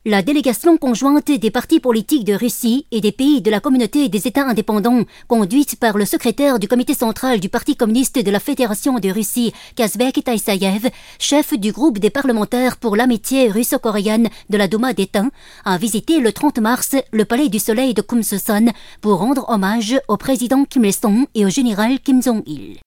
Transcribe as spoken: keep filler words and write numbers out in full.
La délégation conjointe des partis politiques de Russie et des pays de la communauté des États indépendants, conduite par le secrétaire du comité central du Parti communiste de la Fédération de Russie, Kazbek Taïsayev, chef du groupe des parlementaires pour l'amitié russo-coréenne de la Douma d'État, a visité le trente mars le palais du Soleil de Kumsusan pour rendre hommage au président Kim Il-sung et au général Kim Jong-il.